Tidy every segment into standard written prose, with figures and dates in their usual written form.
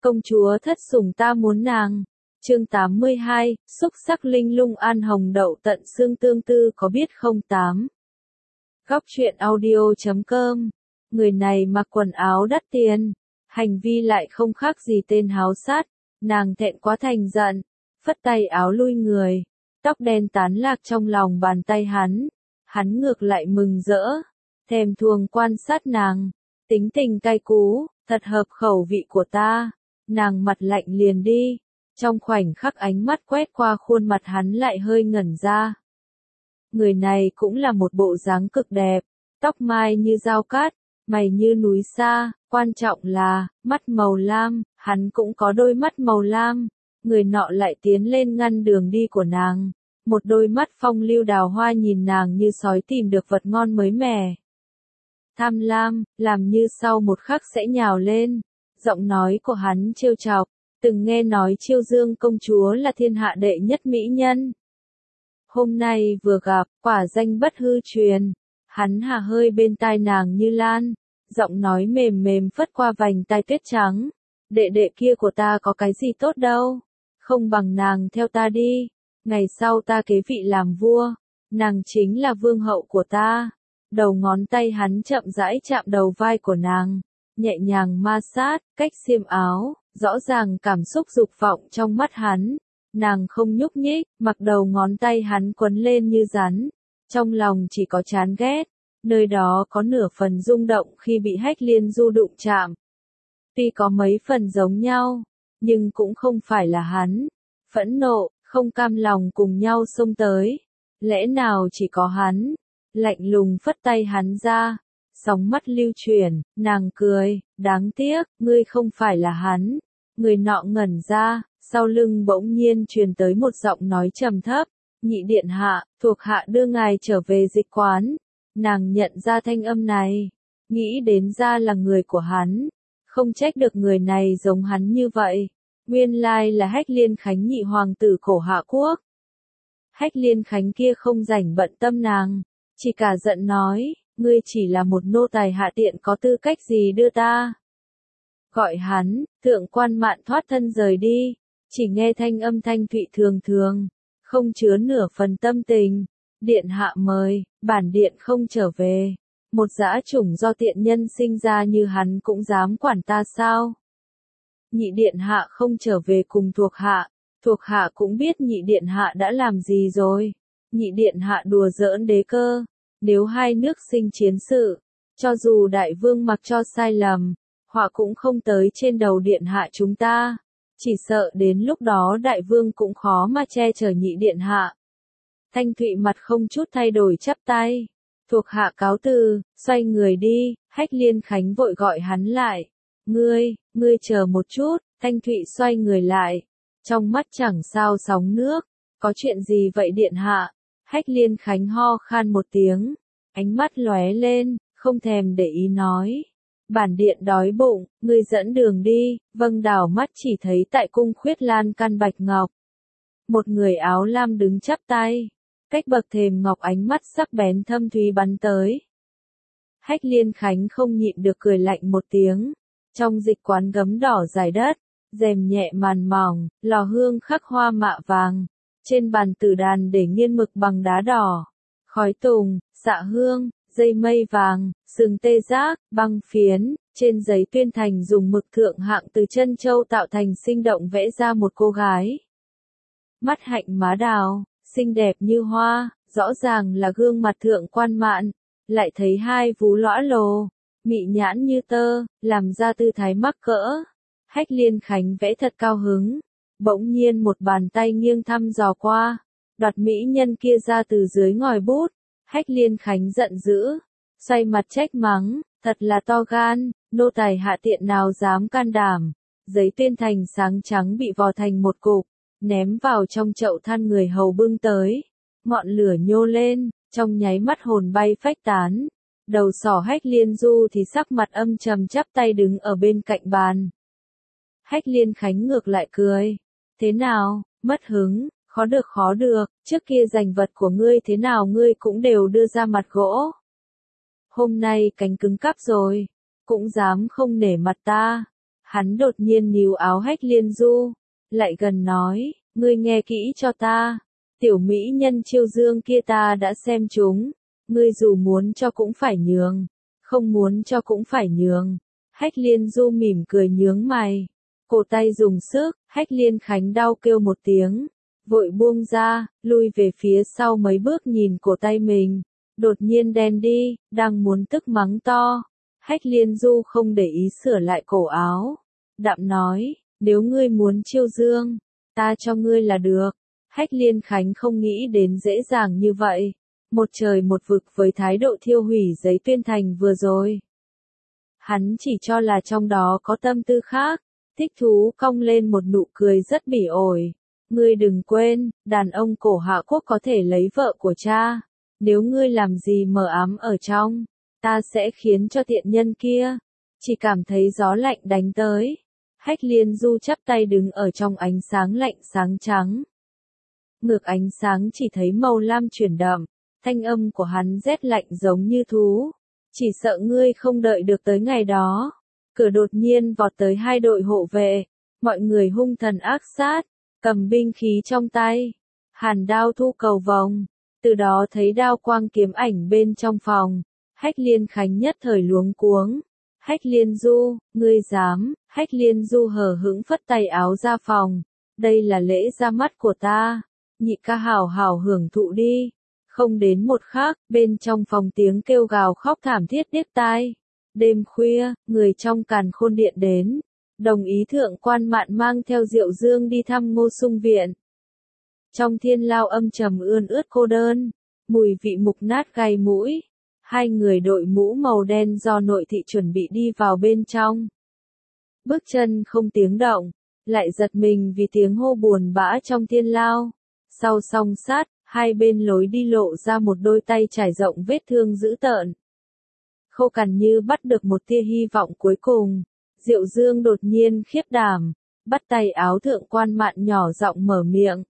Công chúa thất sủng ta muốn nàng. Chương 82, xúc sắc linh lung an hồng đậu tận xương tương tư có biết không 8. Góc truyện audio.com. Người này mặc quần áo đắt tiền, hành vi lại không khác gì tên háo sát, nàng thẹn quá thành giận, phất tay áo lui người, tóc đen tán lạc trong lòng bàn tay hắn ngược lại mừng rỡ, thèm thuồng quan sát nàng, tính tình cay cú, thật hợp khẩu vị của ta, nàng mặt lạnh liền đi, trong khoảnh khắc ánh mắt quét qua khuôn mặt hắn lại hơi ngẩn ra. Người này cũng là một bộ dáng cực đẹp, tóc mai như dao cát, mày như núi sa, quan trọng là, mắt màu lam, hắn cũng có đôi mắt màu lam, người nọ lại tiến lên ngăn đường đi của nàng, một đôi mắt phong lưu đào hoa nhìn nàng như sói tìm được vật ngon mới mẻ. Tham lam, làm như sau một khắc sẽ nhào lên, giọng nói của hắn trêu chọc, từng nghe nói Chiêu Dương công chúa là thiên hạ đệ nhất mỹ nhân. Hôm nay vừa gặp, quả danh bất hư truyền, hắn hà hơi bên tai nàng như lan, giọng nói mềm mềm phất qua vành tai tuyết trắng, đệ đệ kia của ta có cái gì tốt đâu, không bằng nàng theo ta đi, ngày sau ta kế vị làm vua, nàng chính là vương hậu của ta. Đầu ngón tay hắn chậm rãi chạm đầu vai của nàng, nhẹ nhàng ma sát, cách xiêm áo, rõ ràng cảm xúc dục vọng trong mắt hắn. Nàng không nhúc nhích, mặc đầu ngón tay hắn quấn lên như rắn, trong lòng chỉ có chán ghét, nơi đó có nửa phần rung động khi bị Hách Liên Du đụng chạm. Tuy có mấy phần giống nhau, nhưng cũng không phải là hắn. Phẫn nộ, không cam lòng cùng nhau xông tới. Lẽ nào chỉ có hắn? Lạnh lùng phất tay hắn ra, sóng mắt lưu chuyển, nàng cười, đáng tiếc, ngươi không phải là hắn. Người nọ ngẩn ra, sau lưng bỗng nhiên truyền tới một giọng nói trầm thấp, nhị điện hạ, thuộc hạ đưa ngài trở về dịch quán. Nàng nhận ra thanh âm này, nghĩ đến ra là người của hắn, không trách được người này giống hắn như vậy. Nguyên lai là Hách Liên Khánh nhị hoàng tử cổ Hạ Quốc. Hách Liên Khánh kia không rảnh bận tâm nàng, chỉ cả giận nói, ngươi chỉ là một nô tài hạ tiện có tư cách gì đưa ta. Gọi hắn, thượng quan Mạn thoát thân rời đi, chỉ nghe thanh âm thanh thụy thường thường, không chứa nửa phần tâm tình. Điện hạ mời, bản điện không trở về. Một dã chủng do tiện nhân sinh ra như hắn cũng dám quản ta sao? Nhị điện hạ không trở về cùng thuộc hạ cũng biết nhị điện hạ đã làm gì rồi. Nhị điện hạ đùa giỡn đế cơ, nếu hai nước sinh chiến sự, cho dù đại vương mặc cho sai lầm, họa cũng không tới trên đầu điện hạ chúng ta, chỉ sợ đến lúc đó đại vương cũng khó mà che chở nhị điện hạ. Thanh Thụy mặt không chút thay đổi chắp tay, thuộc hạ cáo từ, xoay người đi. Hách Liên Khánh vội gọi hắn lại, ngươi chờ một chút. Thanh Thụy xoay người lại, trong mắt chẳng sao sóng nước, có chuyện gì vậy điện hạ? Hách Liên Khánh ho khan một tiếng, ánh mắt lóe lên, không thèm để ý nói. Bản điện đói bụng, ngươi dẫn đường đi. Vâng, đảo mắt chỉ thấy tại cung khuyết lan can bạch ngọc. Một người áo lam đứng chắp tay, cách bậc thềm ngọc ánh mắt sắc bén thâm thúy bắn tới. Hách Liên Khánh không nhịn được cười lạnh một tiếng. Trong dịch quán gấm đỏ dài đất, rèm nhẹ màn mỏng, lò hương khắc hoa mạ vàng. Trên bàn tử đàn để nghiên mực bằng đá đỏ, khói tùng, xạ hương, dây mây vàng, sừng tê giác, băng phiến, trên giấy tuyên thành dùng mực thượng hạng từ chân châu tạo thành sinh động vẽ ra một cô gái. Mắt hạnh má đào, xinh đẹp như hoa, rõ ràng là gương mặt thượng quan Mạn, lại thấy hai vú lõa lồ, mị nhãn như tơ, làm ra tư thái mắc cỡ. Hách Liên Khánh vẽ thật cao hứng. Bỗng nhiên một bàn tay nghiêng thăm dò qua, đoạt mỹ nhân kia ra từ dưới ngòi bút. Hách Liên Khánh giận dữ, xoay mặt trách mắng, thật là to gan, nô tài hạ tiện nào dám can đảm. Giấy tuyên thành sáng trắng bị vò thành một cục, ném vào trong chậu than người hầu bưng tới. Ngọn lửa nhô lên, trong nháy mắt hồn bay phách tán. Đầu sỏ Hách Liên Du thì sắc mặt âm trầm chắp tay đứng ở bên cạnh bàn. Hách Liên Khánh ngược lại cười. Thế nào, mất hứng, khó được, trước kia giành vật của ngươi thế nào ngươi cũng đều đưa ra mặt gỗ. Hôm nay cánh cứng cắp rồi, cũng dám không nể mặt ta. Hắn đột nhiên níu áo Hách Liên Du, lại gần nói, ngươi nghe kỹ cho ta, tiểu mỹ nhân Chiêu Dương kia ta đã xem chúng, ngươi dù muốn cho cũng phải nhường, không muốn cho cũng phải nhường. Hách Liên Du mỉm cười nhướng mày, cổ tay dùng sức, Hách Liên Khánh đau kêu một tiếng, vội buông ra, lui về phía sau mấy bước nhìn cổ tay mình, đột nhiên đen đi, đang muốn tức mắng to. Hách Liên Du không để ý sửa lại cổ áo, đạm nói, nếu ngươi muốn Chiêu Dương, ta cho ngươi là được. Hách Liên Khánh không nghĩ đến dễ dàng như vậy, một trời một vực với thái độ thiêu hủy giấy tuyên thành vừa rồi. Hắn chỉ cho là trong đó có tâm tư khác, thích thú cong lên một nụ cười rất bỉ ổi. Ngươi đừng quên, đàn ông cổ Hạ Quốc có thể lấy vợ của cha, nếu ngươi làm gì mờ ám ở trong, ta sẽ khiến cho tiện nhân kia, chỉ cảm thấy gió lạnh đánh tới. Hách Liên Du chắp tay đứng ở trong ánh sáng lạnh sáng trắng. Ngược ánh sáng chỉ thấy màu lam chuyển đậm, thanh âm của hắn rét lạnh giống như thú. Chỉ sợ ngươi không đợi được tới ngày đó. Cửa đột nhiên vọt tới hai đội hộ vệ, mọi người hung thần ác sát, cầm binh khí trong tay, hàn đao thu cầu vòng, từ đó thấy đao quang kiếm ảnh bên trong phòng. Hách Liên Khánh nhất thời luống cuống. Hách Liên Du, ngươi dám? Hách Liên Du hờ hững phất tay áo ra phòng, đây là lễ ra mắt của ta, nhị ca hảo hảo hưởng thụ đi. Không đến một khắc, bên trong phòng tiếng kêu gào khóc thảm thiết điếc tai. Đêm khuya, người trong Càn Khôn Điện đến, đồng ý Thượng Quan Mạn mang theo Diệu Dương đi thăm Ngô Sung viện. Trong thiên lao âm trầm ươn ướt cô đơn, mùi vị mục nát gai mũi. Hai người đội mũ màu đen do nội thị chuẩn bị đi vào bên trong. Bước chân không tiếng động, lại giật mình vì tiếng hô buồn bã trong thiên lao. Sau song sát, hai bên lối đi lộ ra một đôi tay trải rộng vết thương dữ tợn. Khô Cằn như bắt được một tia hy vọng cuối cùng. Diệu Dương đột nhiên khiếp đảm, bắt tay áo Thượng Quan Mạn nhỏ giọng mở miệng.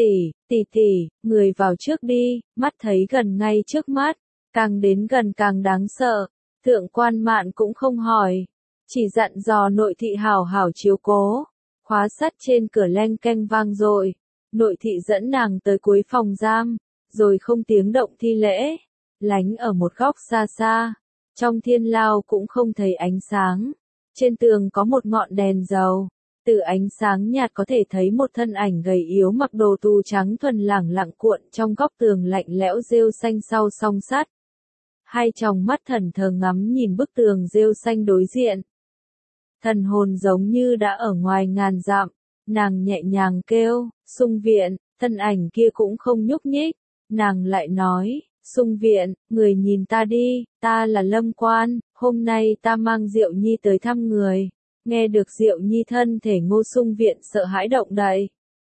Tỷ, người vào trước đi, mắt thấy gần ngay trước mắt, càng đến gần càng đáng sợ. Thượng Quan Mạn cũng không hỏi, chỉ dặn dò nội thị hảo hảo chiếu cố. Khóa sắt trên cửa leng keng vang dội. Nội thị dẫn nàng tới cuối phòng giam, rồi không tiếng động thi lễ, lánh ở một góc xa xa. Trong thiên lao cũng không thấy ánh sáng. Trên tường có một ngọn đèn dầu. Từ ánh sáng nhạt có thể thấy một thân ảnh gầy yếu mặc đồ tù trắng thuần lẳng lặng cuộn trong góc tường lạnh lẽo rêu xanh sau song sắt. Hai tròng mắt thần thờ ngắm nhìn bức tường rêu xanh đối diện. Thần hồn giống như đã ở ngoài ngàn dặm, nàng nhẹ nhàng kêu, Sung viện, thân ảnh kia cũng không nhúc nhích. Nàng lại nói, Sung viện, người nhìn ta đi, ta là Lâm Quan, hôm nay ta mang Diệu Nhi tới thăm người. Nghe được Diệu Nhi thân thể Ngô Sung viện sợ hãi động đậy.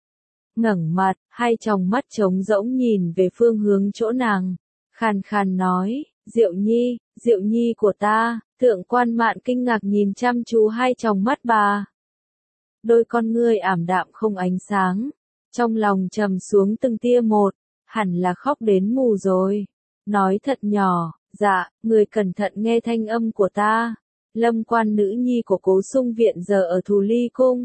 Ngẩng mặt, hai tròng mắt trống rỗng nhìn về phương hướng chỗ nàng. Khàn khàn nói, Diệu Nhi của ta. Thượng Quan Mạn kinh ngạc nhìn chăm chú hai tròng mắt bà. Đôi con ngươi ảm đạm không ánh sáng. Trong lòng trầm xuống từng tia một, hẳn là khóc đến mù rồi. Nói thật nhỏ, dạ, người cẩn thận nghe thanh âm của ta. Lâm Quan nữ nhi của Cố Sung viện giờ ở Thù Ly Cung.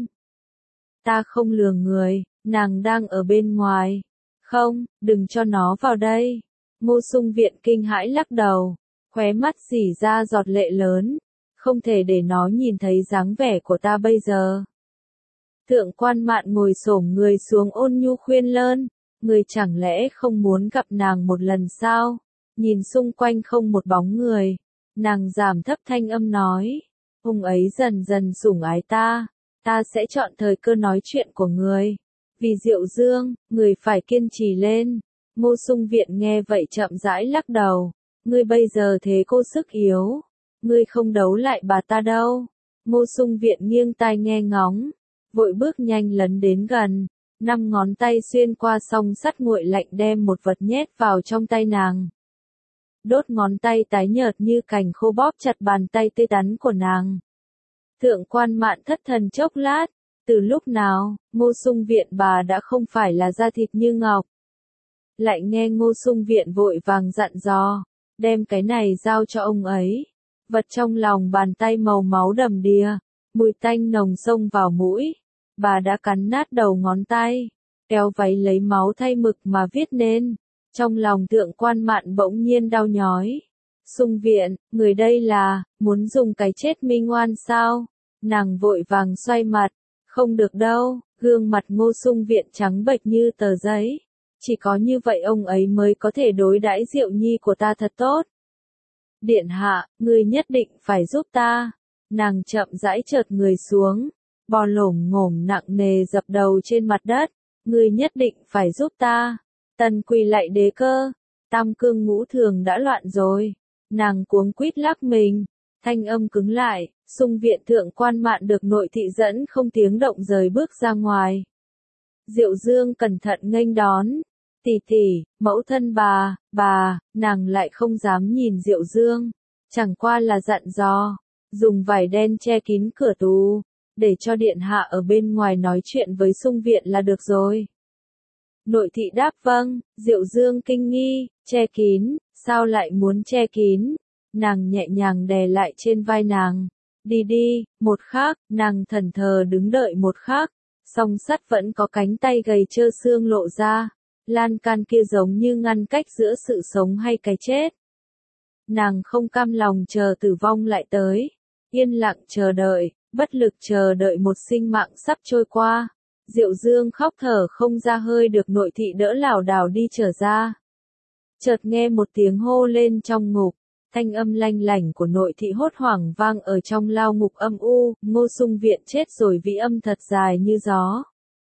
Ta không lừa người, nàng đang ở bên ngoài. Không, đừng cho nó vào đây. Ngô Sung viện kinh hãi lắc đầu, khóe mắt rỉ ra giọt lệ lớn. Không thể để nó nhìn thấy dáng vẻ của ta bây giờ. Thượng Quan Mạn ngồi xổm người xuống ôn nhu khuyên lơn, người chẳng lẽ không muốn gặp nàng một lần sao? Nhìn xung quanh không một bóng người, nàng giảm thấp thanh âm nói, ông ấy dần dần sủng ái ta sẽ chọn thời cơ nói chuyện của người. Vì Diệu Dương, người phải kiên trì lên. Ngô Sung viện nghe vậy chậm rãi lắc đầu, ngươi bây giờ thế cô sức yếu, ngươi không đấu lại bà ta đâu. Ngô Sung viện nghiêng tai nghe ngóng, vội bước nhanh lấn đến gần, 5 ngón tay xuyên qua song sắt nguội lạnh đem một vật nhét vào trong tay nàng. Đốt ngón tay tái nhợt như cành khô bóp chặt bàn tay tê tắn của nàng. Thượng Quan Mạn thất thần chốc lát, từ lúc nào, Ngô Sung viện bà đã không phải là da thịt như ngọc. Lại nghe Ngô Sung viện vội vàng dặn dò, đem cái này giao cho ông ấy. Vật trong lòng bàn tay màu máu đầm đìa, mùi tanh nồng xông vào mũi. Bà đã cắn nát đầu ngón tay, kéo váy lấy máu thay mực mà viết nên. Trong lòng Thượng Quan Mạn bỗng nhiên đau nhói. Sung Viện, người đây là, muốn dùng cái chết minh oan sao? Nàng vội vàng xoay mặt, không được đâu, gương mặt Ngô Sung Viện trắng bệch như tờ giấy. Chỉ có như vậy ông ấy mới có thể đối đãi Diệu Nhi của ta thật tốt. Điện hạ, người nhất định phải giúp ta. Nàng chậm rãi chợt người xuống, bò lổm ngổm nặng nề dập đầu trên mặt đất. Người nhất định phải giúp ta. Tần quỳ lạy đế cơ, tam cương ngũ thường đã loạn rồi. Nàng cuống quýt lắc mình, thanh âm cứng lại. Sung Viện Thượng Quan Mạn được nội thị dẫn không tiếng động rời bước ra ngoài. Diệu Dương cẩn thận nghênh đón. Tỷ tỷ, mẫu thân bà, nàng lại không dám nhìn Diệu Dương. Chẳng qua là dặn dò, dùng vải đen che kín cửa tù, để cho điện hạ ở bên ngoài nói chuyện với Sung Viện là được rồi. Nội thị đáp vâng. Diệu Dương kinh nghi, che kín, sao lại muốn che kín? Nàng nhẹ nhàng đè lại trên vai nàng. Đi đi, một khắc, nàng thẫn thờ đứng đợi một khắc, song sắt vẫn có cánh tay gầy trơ xương lộ ra, lan can kia giống như ngăn cách giữa sự sống hay cái chết. Nàng không cam lòng chờ tử vong lại tới, yên lặng chờ đợi, bất lực chờ đợi một sinh mạng sắp trôi qua. Diệu Dương khóc thở không ra hơi được nội thị đỡ lảo đảo đi trở ra. Chợt nghe một tiếng hô lên trong ngục. Thanh âm lanh lảnh của nội thị hốt hoảng vang ở trong lao ngục âm u. Ngô Sung Viện chết rồi, vĩ âm thật dài như gió,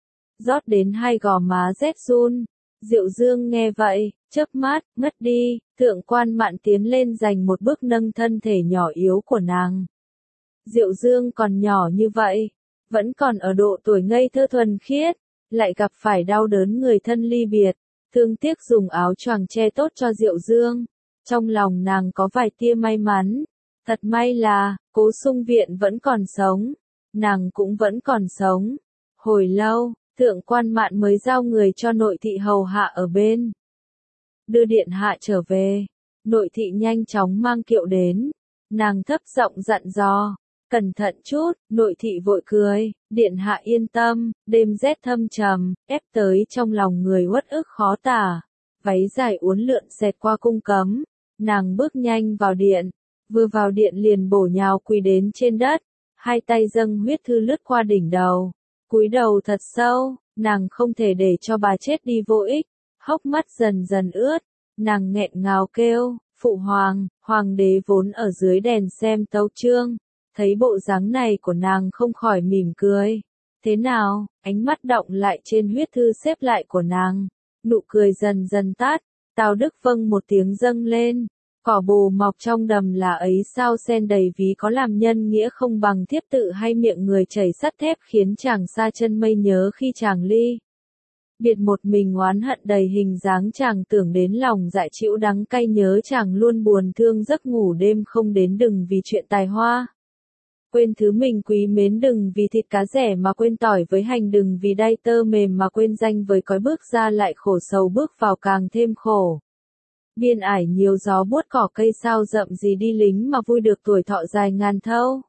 rót đến hai gò má rét run. Diệu Dương nghe vậy, chớp mắt, ngất đi. Thượng Quan Mạn tiến lên giành một bước nâng thân thể nhỏ yếu của nàng. Diệu Dương còn nhỏ như vậy, vẫn còn ở độ tuổi ngây thơ thuần khiết, lại gặp phải đau đớn người thân ly biệt, thương tiếc dùng áo choàng che tốt cho Diệu Dương. Trong lòng nàng có vài tia may mắn, thật may là, Cố Sung Viện vẫn còn sống, nàng cũng vẫn còn sống. Hồi lâu, Thượng Quan Mạn mới giao người cho nội thị hầu hạ ở bên. Đưa điện hạ trở về, nội thị nhanh chóng mang kiệu đến, nàng thấp giọng dặn dò, cẩn thận chút. Nội thị vội cười, điện hạ yên tâm. Đêm rét thâm trầm, ép tới trong lòng người uất ức khó tả. Váy dài uốn lượn xẹt qua cung cấm, nàng bước nhanh vào điện, vừa vào điện liền bổ nhào quỳ đến trên đất, hai tay dâng huyết thư lướt qua đỉnh đầu, cúi đầu thật sâu. Nàng không thể để cho bà chết đi vô ích, hốc mắt dần dần ướt, nàng nghẹn ngào kêu, phụ hoàng. Hoàng đế vốn ở dưới đèn xem tấu chương, thấy bộ dáng này của nàng không khỏi mỉm cười. Thế nào? Ánh mắt động lại trên huyết thư xếp lại của nàng, nụ cười dần dần tắt. Tào Đức vâng một tiếng dâng lên, cỏ bồ mọc trong đầm là ấy sao sen đầy ví, có làm nhân nghĩa không bằng thiếp tự, hay miệng người chảy sắt thép khiến chàng xa chân mây nhớ khi chàng ly biệt một mình oán hận đầy hình dáng, chàng tưởng đến lòng dại chịu đắng cay, nhớ chàng luôn buồn thương giấc ngủ đêm không đến, đừng vì chuyện tài hoa quên thứ mình quý mến, đừng vì thịt cá rẻ mà quên tỏi với hành, đừng vì đay tơ mềm mà quên danh với cói, bước ra lại khổ sầu, bước vào càng thêm khổ. Biên ải nhiều gió buốt cỏ cây, sao rậm gì đi lính mà vui được tuổi thọ dài ngàn thâu.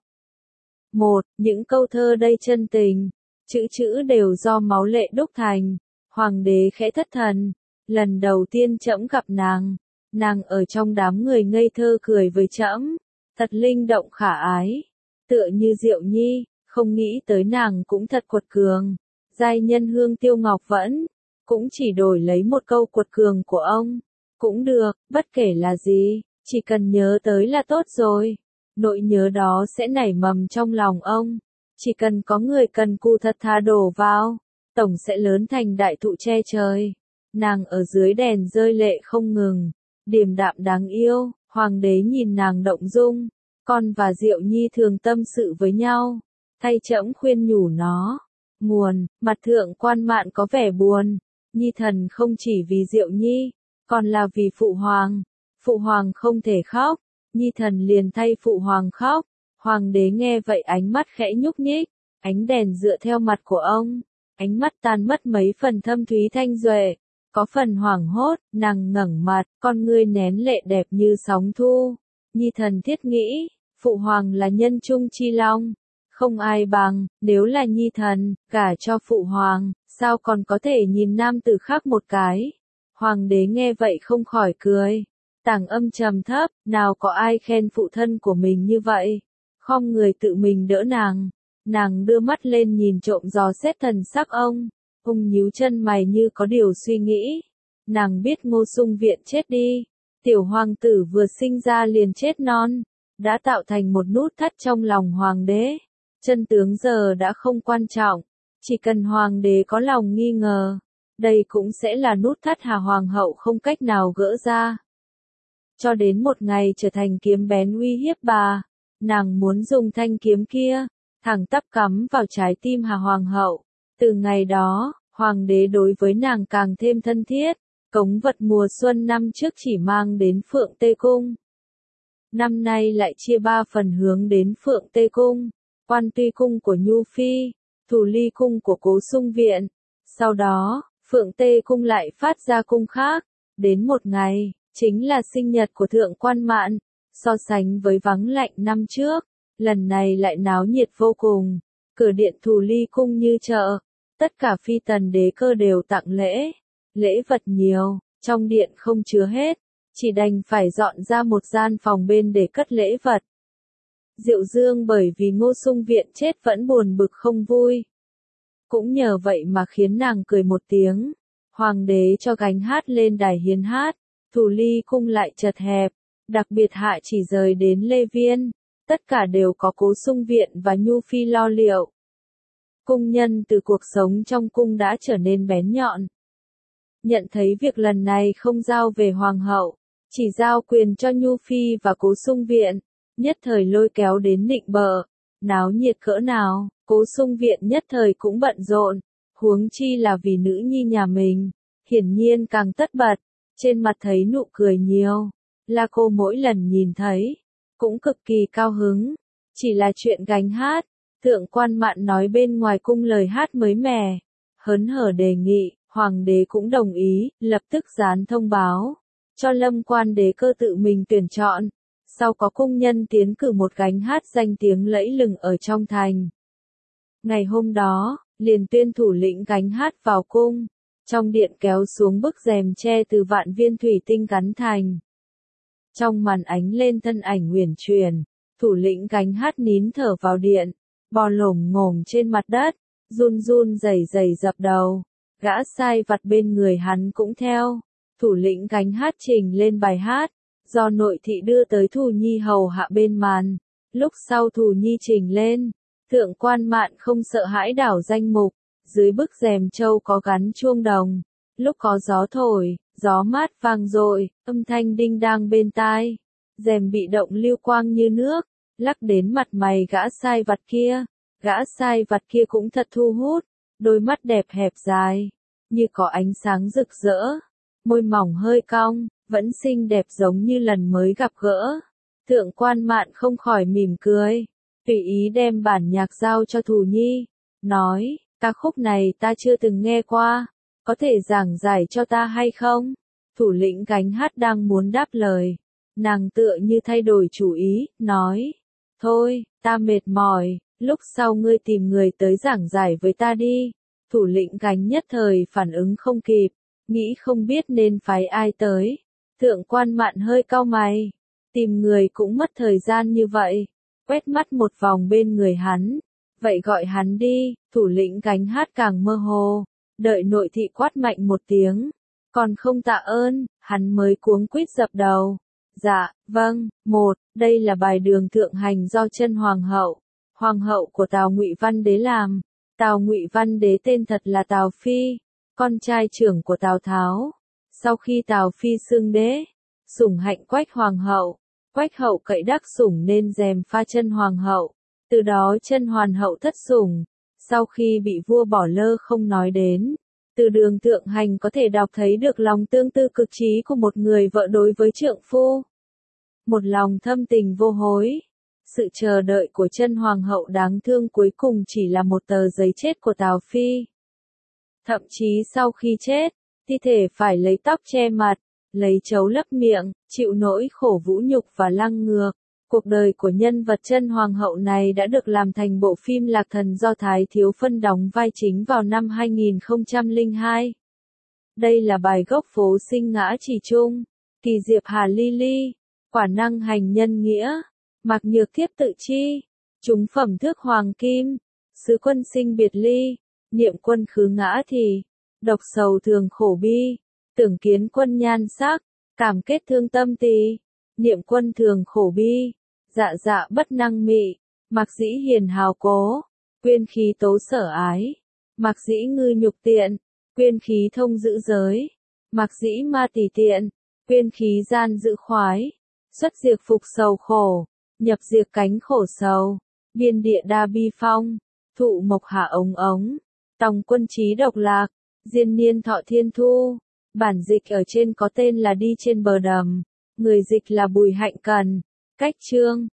Những câu thơ đây chân tình, chữ chữ đều do máu lệ đúc thành. Hoàng đế khẽ thất thần, lần đầu tiên trẫm gặp nàng ở trong đám người ngây thơ cười với trẫm, thật linh động khả ái, tựa như Diệu Nhi. Không nghĩ tới nàng cũng thật quật cường. Giai nhân Hương Tiêu Ngọc Vẫn, cũng chỉ đổi lấy một câu quật cường của ông. Cũng được, bất kể là gì, chỉ cần nhớ tới là tốt rồi. Nỗi nhớ đó sẽ nảy mầm trong lòng ông. Chỉ cần có người cần cù thật thà đổ vào, tổng sẽ lớn thành đại thụ che trời. Nàng ở dưới đèn rơi lệ không ngừng, điềm đạm đáng yêu. Hoàng đế nhìn nàng động dung. Con và Diệu Nhi thường tâm sự với nhau, thay trẫm khuyên nhủ nó. Mặt Thượng Quan Mạn có vẻ buồn. Nhi thần không chỉ vì Diệu Nhi, còn là vì phụ hoàng. Phụ hoàng không thể khóc, Nhi thần liền thay phụ hoàng khóc. Hoàng đế nghe vậy ánh mắt khẽ nhúc nhích, ánh đèn dựa theo mặt của ông, ánh mắt tan mất mấy phần thâm thúy thanh duệ, có phần hoảng hốt. Nàng ngẩng mặt, con ngươi nén lệ đẹp như sóng thu. Nhi thần thiết nghĩ, phụ hoàng là nhân trung chi long, Không ai bằng, nếu là nhi thần, gả cho phụ hoàng, sao còn có thể nhìn nam tử khác một cái. Hoàng đế nghe vậy không khỏi cười. Tàng Âm trầm thấp, nào có ai khen phụ thân của mình như vậy. Khom người tự mình đỡ nàng. Nàng đưa mắt lên nhìn trộm dò xét thần sắc ông. Ông nhíu chân mày như có điều suy nghĩ. Nàng biết Ngô Sung Viện chết đi. Tiểu hoàng tử vừa sinh ra liền chết non. Đã tạo thành một nút thắt trong lòng hoàng đế. Chân tướng giờ đã không quan trọng. Chỉ cần hoàng đế có lòng nghi ngờ. Đây cũng sẽ là nút thắt Hà Hoàng hậu không cách nào gỡ ra. Cho đến một ngày trở thành kiếm bén uy hiếp bà. Nàng muốn dùng thanh kiếm kia, thẳng tắp cắm vào trái tim Hà Hoàng hậu. Từ ngày đó, hoàng đế đối với nàng càng thêm thân thiết. Cống vật mùa xuân năm trước chỉ mang đến Phượng Tê Cung. Năm nay lại chia 3 phần hướng đến Phượng Tê Cung, Quan Tuy Cung của Nhu Phi, Thủ Ly Cung của Cố Sung Viện. Sau đó, Phượng Tê Cung lại phát ra cung khác. Đến một ngày, chính là sinh nhật của Thượng Quan Mạn. So sánh với vắng lạnh năm trước, lần này lại náo nhiệt vô cùng. Cửa điện Thủ Ly Cung như chợ. Tất cả phi tần đế cơ đều tặng lễ. Lễ vật nhiều, trong điện không chứa hết. Chỉ đành phải dọn ra một gian phòng bên để cất lễ vật. Diệu Dương bởi vì Ngô Sung Viện chết vẫn buồn bực không vui. Cũng nhờ vậy mà khiến nàng cười một tiếng. Hoàng đế cho gánh hát lên đài hiến hát. Thủ Ly Cung lại chật hẹp. Đặc biệt hạ chỉ rời đến Lê Viên. Tất cả đều có Cố Sung Viện và Nhu Phi lo liệu. Cung nhân từ cuộc sống trong cung đã trở nên bén nhọn. Nhận thấy việc lần này không giao về hoàng hậu, chỉ giao quyền cho Nhu Phi và Cố Sung Viện, nhất thời lôi kéo đến nịnh bợ, náo nhiệt cỡ nào, Cố Sung Viện nhất thời cũng bận rộn, huống chi là vì nữ nhi nhà mình, hiển nhiên càng tất bật, trên mặt thấy nụ cười nhiều, là cô mỗi lần nhìn thấy, cũng cực kỳ cao hứng, chỉ là chuyện gánh hát, Thượng Quan Mạn nói bên ngoài cung lời hát mới mẻ, hớn hở đề nghị. Hoàng đế cũng đồng ý, lập tức dán thông báo, cho Lâm Quan đế cơ tự mình tuyển chọn, sau có cung nhân tiến cử một gánh hát danh tiếng lẫy lừng ở trong thành. Ngày hôm đó, liền tuyên thủ lĩnh gánh hát vào cung, trong điện kéo xuống bức rèm tre từ vạn viên thủy tinh gắn thành. Trong màn ánh lên thân ảnh uyển chuyển, thủ lĩnh gánh hát nín thở vào điện, bò lổm ngổm trên mặt đất, run run rẩy rẩy dập đầu. Gã sai vặt bên người hắn cũng theo, thủ lĩnh gánh hát trình lên bài hát, do nội thị đưa tới Thù Nhi hầu hạ bên màn, lúc sau Thù Nhi trình lên, Thượng Quan Mạn không sợ hãi đảo danh mục, dưới bức rèm châu có gắn chuông đồng, lúc có gió thổi, gió mát vang dội, âm thanh đinh đang bên tai, rèm bị động lưu quang như nước, lắc đến mặt mày gã sai vặt kia cũng thật thu hút. Đôi mắt đẹp hẹp dài, như có ánh sáng rực rỡ, môi mỏng hơi cong, vẫn xinh đẹp giống như lần mới gặp gỡ. Thượng Quan Mạn không khỏi mỉm cười, tùy ý đem bản nhạc giao cho Thù Nhi, nói, ca khúc này ta chưa từng nghe qua, có thể giảng giải cho ta hay không? Thủ lĩnh gánh hát đang muốn đáp lời, nàng tựa như thay đổi chủ ý, nói, thôi, ta mệt mỏi. Lúc sau ngươi tìm người tới giảng giải với ta đi. Thủ lĩnh gánh nhất thời phản ứng không kịp, nghĩ không biết nên phái ai tới. Thượng Quan Mạn hơi cau mày, tìm người cũng mất thời gian như vậy. Quét mắt một vòng bên người hắn, vậy gọi hắn đi. Thủ lĩnh gánh hát càng mơ hồ, đợi nội thị quát mạnh một tiếng, còn không tạ ơn, hắn mới cuống quýt dập đầu. Dạ, vâng, đây là bài đường thượng hành do chân hoàng hậu. Hoàng hậu của Tào Ngụy Văn Đế làm. Tào Ngụy Văn Đế tên thật là Tào Phi, con trai trưởng của Tào Tháo. Sau khi Tào Phi xưng đế, sủng hạnh Quách hoàng hậu, Quách hậu cậy đắc sủng nên rèm pha chân hoàng hậu. Từ đó chân hoàn hậu thất sủng. Sau khi bị vua bỏ lơ không nói đến, từ đường thượng hành có thể đọc thấy được lòng tương tư cực trí của một người vợ đối với trượng phu. Một lòng thâm tình vô hối. Sự chờ đợi của chân hoàng hậu đáng thương cuối cùng chỉ là một tờ giấy chết của Tào Phi. Thậm chí sau khi chết, thi thể phải lấy tóc che mặt, lấy trấu lấp miệng, chịu nỗi khổ vũ nhục và lăng ngược. Cuộc đời của nhân vật chân hoàng hậu này đã được làm thành bộ phim Lạc Thần do Thái Thiếu Phân đóng vai chính vào năm 2002. Đây là bài gốc Phố Sinh Ngã Chỉ Trung, Kỳ Diệp Hà Ly Ly, Quả Năng Hành Nhân Nghĩa, Mạc Nhược Thiếp Tự Chi, Chúng Phẩm Thước Hoàng Kim, Sứ Quân Sinh Biệt Ly, Niệm Quân Khứ Ngã Thì, Độc Sầu Thường Khổ Bi, Tưởng Kiến Quân Nhan Sắc, Cảm Kết Thương Tâm Tỳ, Niệm Quân Thường Khổ Bi, Dạ Dạ Bất Năng Mị, Mạc Dĩ Hiền Hào Cố, Quyên Khí Tố Sở Ái, Mạc Dĩ Ngư Nhục Tiện, Quyên Khí Thông Giữ Giới, Mạc Dĩ Ma Tỳ Tiện, Quyên Khí Gian Giữ Khoái, Xuất Diệt Phục Sầu Khổ, Nhập Diệt Cánh Khổ Sầu, Biên Địa Đa Bi Phong, Thụ Mộc Hạ Ống Ống, Tòng Quân Trí Độc Lạc, Diên Niên Thọ Thiên Thu. Bản dịch ở trên có tên là Đi Trên Bờ Đầm, người dịch là Bùi Hạnh Cần. Cách chương